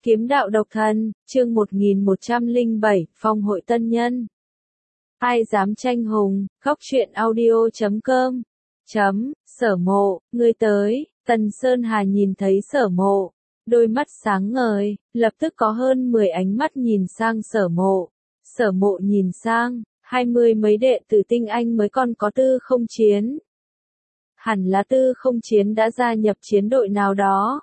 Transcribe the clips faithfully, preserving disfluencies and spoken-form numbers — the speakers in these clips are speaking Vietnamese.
Kiếm đạo độc thần, chương một nghìn một trăm lẻ bảy, Phong hội tân nhân. Ai dám tranh hùng, khóc chuyện audio chấm com. Chấm, Sở Mộ, ngươi tới, Tần Sơn Hà nhìn thấy Sở Mộ, đôi mắt sáng ngời, lập tức có hơn mười ánh mắt nhìn sang Sở Mộ. Sở Mộ nhìn sang, hai mươi mấy đệ tử tinh anh mới còn có Tư Không Chiến. Hẳn là Tư Không Chiến đã gia nhập chiến đội nào đó.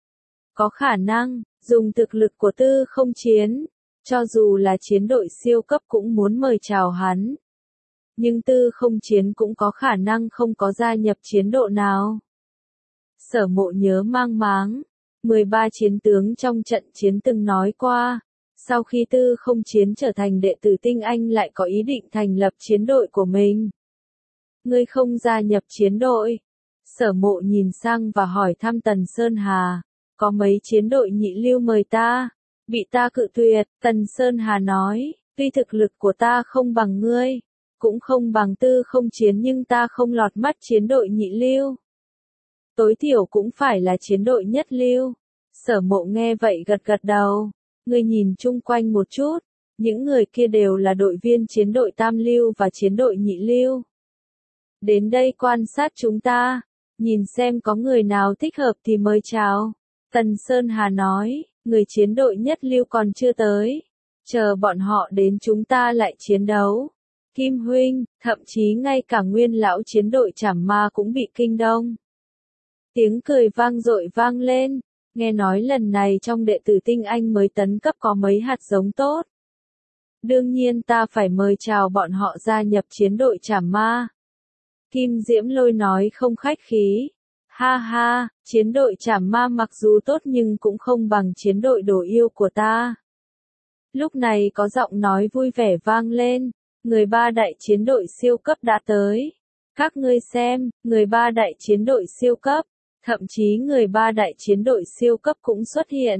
Có khả năng, dùng thực lực của Tư Không Chiến, cho dù là chiến đội siêu cấp cũng muốn mời chào hắn. Nhưng Tư Không Chiến cũng có khả năng không có gia nhập chiến đội nào. Sở Mộ nhớ mang máng, mười ba chiến tướng trong trận chiến từng nói qua, sau khi Tư Không Chiến trở thành đệ tử tinh anh lại có ý định thành lập chiến đội của mình. Ngươi không gia nhập chiến đội? Sở Mộ nhìn sang và hỏi thăm Tần Sơn Hà. Có mấy chiến đội nhị lưu mời ta, bị ta cự tuyệt. Tần Sơn Hà nói, tuy thực lực của ta không bằng ngươi, cũng không bằng Tư Không Chiến nhưng ta không lọt mắt chiến đội nhị lưu. Tối thiểu cũng phải là chiến đội nhất lưu. Sở Mộ nghe vậy gật gật đầu, ngươi nhìn chung quanh một chút, những người kia đều là đội viên chiến đội tam lưu và chiến đội nhị lưu. Đến đây quan sát chúng ta, nhìn xem có người nào thích hợp thì mời chào. Tần Sơn Hà nói, người chiến đội nhất lưu còn chưa tới, chờ bọn họ đến chúng ta lại chiến đấu. Kim huynh, thậm chí ngay cả nguyên lão chiến đội Trảm Ma cũng bị kinh động. Tiếng cười vang dội vang lên, nghe nói lần này trong đệ tử tinh anh mới tấn cấp có mấy hạt giống tốt. Đương nhiên ta phải mời chào bọn họ gia nhập chiến đội Trảm Ma. Kim Diễm Lôi nói không khách khí. Ha ha, chiến đội Trảm Ma mặc dù tốt nhưng cũng không bằng chiến đội Đồ Yêu của ta. Lúc này có giọng nói vui vẻ vang lên, người ba đại chiến đội siêu cấp đã tới. Các ngươi xem, người ba đại chiến đội siêu cấp, thậm chí người ba đại chiến đội siêu cấp cũng xuất hiện.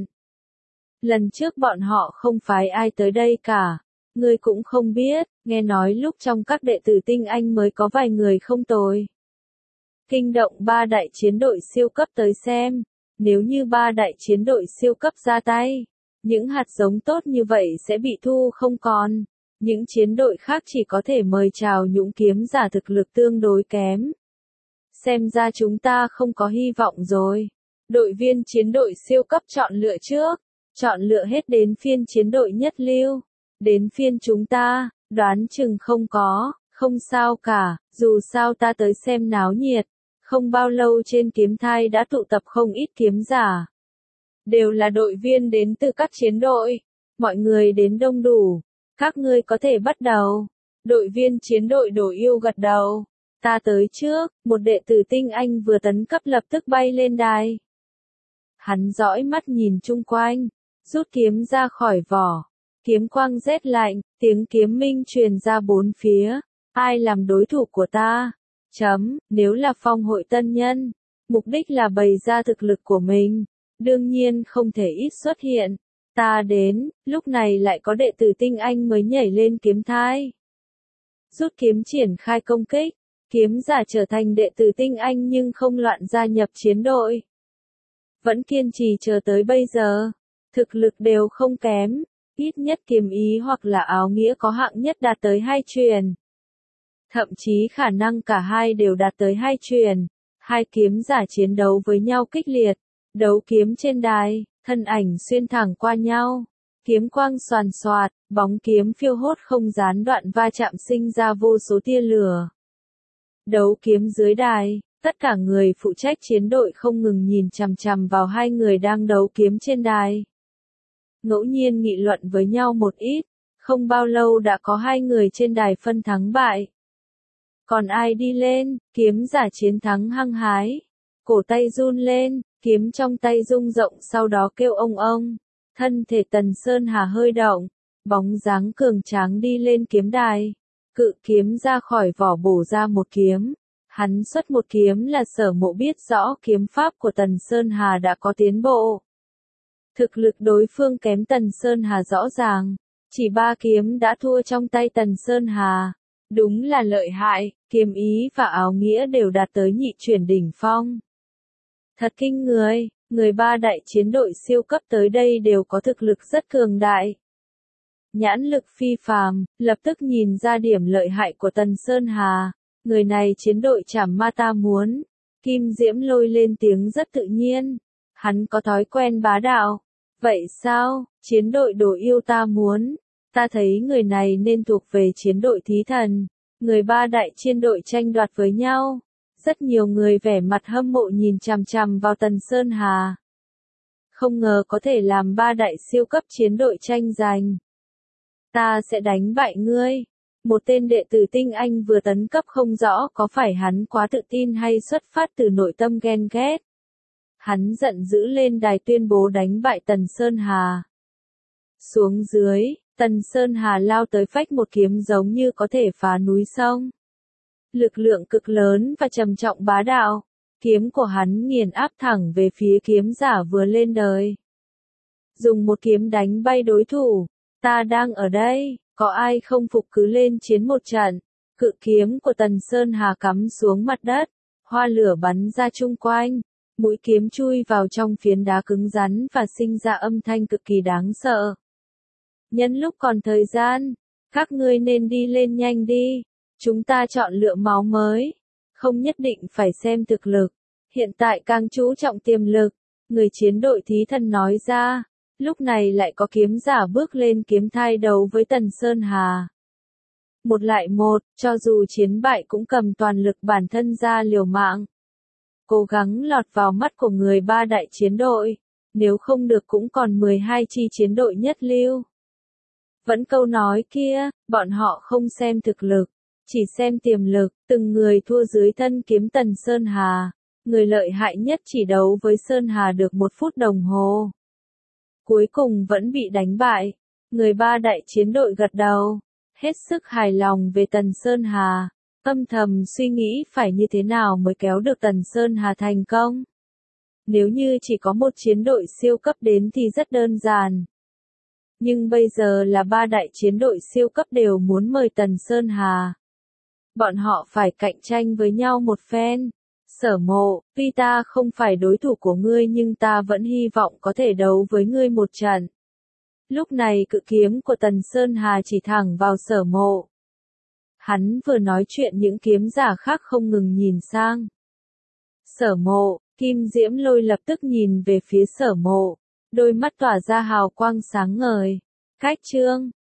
Lần trước bọn họ không phái ai tới đây cả, ngươi cũng không biết, nghe nói lúc trong các đệ tử tinh anh mới có vài người không tồi. Kinh động ba đại chiến đội siêu cấp tới xem, nếu như ba đại chiến đội siêu cấp ra tay, những hạt giống tốt như vậy sẽ bị thu không còn, những chiến đội khác chỉ có thể mời chào những kiếm giả thực lực tương đối kém. Xem ra chúng ta không có hy vọng rồi. Đội viên chiến đội siêu cấp chọn lựa trước, chọn lựa hết đến phiên chiến đội nhất lưu, đến phiên chúng ta, đoán chừng không có, không sao cả, dù sao ta tới xem náo nhiệt. Không bao lâu trên kiếm thai đã tụ tập không ít kiếm giả. Đều là đội viên đến từ các chiến đội. Mọi người đến đông đủ. Các ngươi có thể bắt đầu. Đội viên chiến đội Đồ Yêu gật đầu. Ta tới trước, một đệ tử tinh anh vừa tấn cấp lập tức bay lên đài. Hắn dõi mắt nhìn chung quanh, rút kiếm ra khỏi vỏ. Kiếm quang rét lạnh, tiếng kiếm minh truyền ra bốn phía. Ai làm đối thủ của ta? Chấm, nếu là phong hội tân nhân, mục đích là bày ra thực lực của mình, đương nhiên không thể ít xuất hiện. Ta đến, lúc này lại có đệ tử tinh anh mới nhảy lên kiếm thai. Rút kiếm triển khai công kích, kiếm giả trở thành đệ tử tinh anh nhưng không loạn gia nhập chiến đội. Vẫn kiên trì chờ tới bây giờ, thực lực đều không kém, ít nhất kiếm ý hoặc là áo nghĩa có hạng nhất đạt tới hai truyền. Thậm chí khả năng cả hai đều đạt tới hai truyền. Hai kiếm giả chiến đấu với nhau kích liệt. Đấu kiếm trên đài, thân ảnh xuyên thẳng qua nhau. Kiếm quang xoàn xoạt, bóng kiếm phiêu hốt không gián đoạn va chạm sinh ra vô số tia lửa. Đấu kiếm dưới đài, tất cả người phụ trách chiến đội không ngừng nhìn chằm chằm vào hai người đang đấu kiếm trên đài. Ngẫu nhiên nghị luận với nhau một ít, không bao lâu đã có hai người trên đài phân thắng bại. Còn ai đi lên, kiếm giả chiến thắng hăng hái. Cổ tay run lên, kiếm trong tay rung rộng sau đó kêu ông ông. Thân thể Tần Sơn Hà hơi động, bóng dáng cường tráng đi lên kiếm đài. Cự kiếm ra khỏi vỏ bổ ra một kiếm. Hắn xuất một kiếm là Sở Mộ biết rõ kiếm pháp của Tần Sơn Hà đã có tiến bộ. Thực lực đối phương kém Tần Sơn Hà rõ ràng. Chỉ ba kiếm đã thua trong tay Tần Sơn Hà. Đúng là lợi hại, kiếm ý và áo nghĩa đều đạt tới nhị chuyển đỉnh phong. Thật kinh người, Người ba đại chiến đội siêu cấp tới đây đều có thực lực rất cường đại. Nhãn lực phi phàm, lập tức nhìn ra điểm lợi hại của Tần Sơn Hà. Người này chiến đội Trảm Ma ta muốn. Kim Diễm Lôi lên tiếng rất tự nhiên. Hắn có thói quen bá đạo. Vậy sao, chiến đội Đồ Yêu ta muốn. Ta thấy người này nên thuộc về chiến đội Thí Thần. Người ba đại chiến đội tranh đoạt với nhau. Rất nhiều người vẻ mặt hâm mộ nhìn chằm chằm vào Tần Sơn Hà. Không ngờ có thể làm ba đại siêu cấp chiến đội tranh giành. Ta sẽ đánh bại ngươi. Một tên đệ tử tinh anh vừa tấn cấp không rõ có phải hắn quá tự tin hay xuất phát từ nội tâm ghen ghét. Hắn giận dữ lên đài tuyên bố đánh bại Tần Sơn Hà. Xuống dưới, Tần Sơn Hà lao tới phách một kiếm giống như có thể phá núi sông. Lực lượng cực lớn và trầm trọng bá đạo. Kiếm của hắn nghiền áp thẳng về phía kiếm giả vừa lên đời. Dùng một kiếm đánh bay đối thủ. Ta đang ở đây, có ai không phục cứ lên chiến một trận. Cự kiếm của Tần Sơn Hà cắm xuống mặt đất. Hoa lửa bắn ra chung quanh. Mũi kiếm chui vào trong phiến đá cứng rắn và sinh ra âm thanh cực kỳ đáng sợ. Nhân lúc còn thời gian, các ngươi nên đi lên nhanh đi. Chúng ta chọn lựa máu mới. Không nhất định phải xem thực lực. Hiện tại càng chú trọng tiềm lực. Người chiến đội Thí Thần nói ra. Lúc này lại có kiếm giả bước lên kiếm thai đấu với Tần Sơn Hà. Một lại một, cho dù chiến bại cũng cầm toàn lực bản thân ra liều mạng. Cố gắng lọt vào mắt của người ba đại chiến đội. Nếu không được cũng còn mười hai chi chiến đội nhất lưu. Vẫn câu nói kia, bọn họ không xem thực lực. Chỉ xem tiềm lực, từng người thua dưới thân kiếm Tần Sơn Hà. Người lợi hại nhất chỉ đấu với Sơn Hà được một phút đồng hồ. Cuối cùng vẫn bị đánh bại. Người ba đại chiến đội gật đầu. Hết sức hài lòng về Tần Sơn Hà. Âm thầm suy nghĩ phải như thế nào mới kéo được Tần Sơn Hà thành công. Nếu như chỉ có một chiến đội siêu cấp đến thì rất đơn giản. Nhưng bây giờ là ba đại chiến đội siêu cấp đều muốn mời Tần Sơn Hà. Bọn họ phải cạnh tranh với nhau một phen. Sở Mộ, tuy ta không phải đối thủ của ngươi nhưng ta vẫn hy vọng có thể đấu với ngươi một trận. Lúc này cự kiếm của Tần Sơn Hà chỉ thẳng vào Sở Mộ. Hắn vừa nói chuyện những kiếm giả khác không ngừng nhìn sang. Sở Mộ, Kim Diễm Lôi lập tức nhìn về phía Sở Mộ. Đôi mắt tỏa ra hào quang sáng ngời. Cách chương